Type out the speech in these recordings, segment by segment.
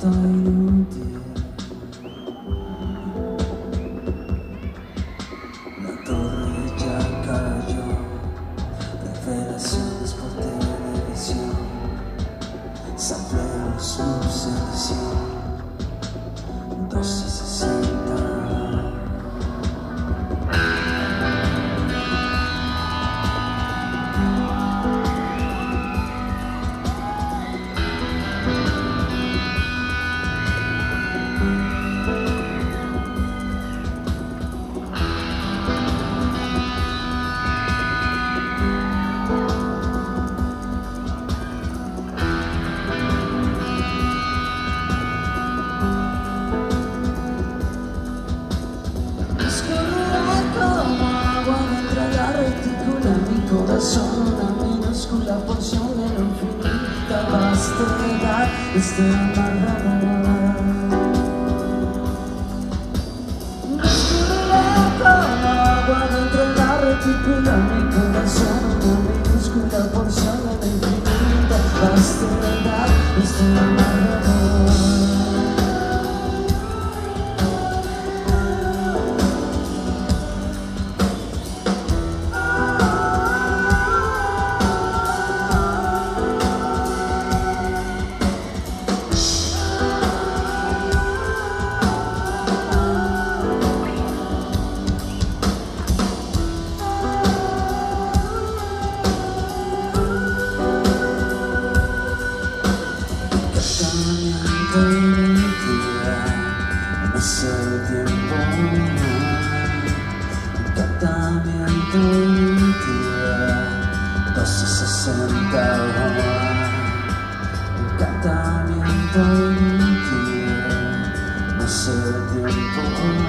inútil. La torre ya cayó, revelaciones por televisión, sampleos, luz, edición, 1260. Una minúscula porción de la infinita vastedad de este amarrador. Escurrirá como agua dentro de la retícula mi corazón, una minúscula porción de la infinita vastedad de este amarrador. No sé el tiempo, encantamiento inútil, 1260 encantamiento inútil, no sé el tiempo,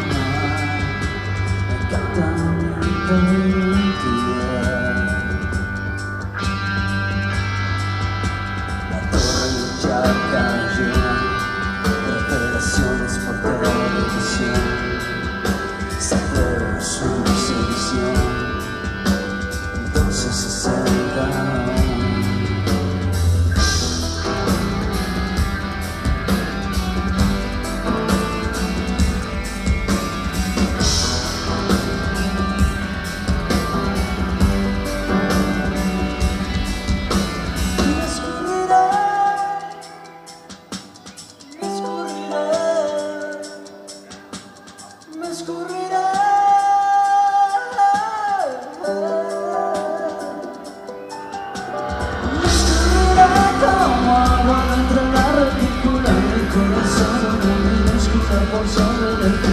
encantamiento inútil. La torre ya cayó, revelaciones por televisión, sampleos, luz, edición, 1260. Escurrirá como agua dentro de la retícula mi corazón, una minúscula porción de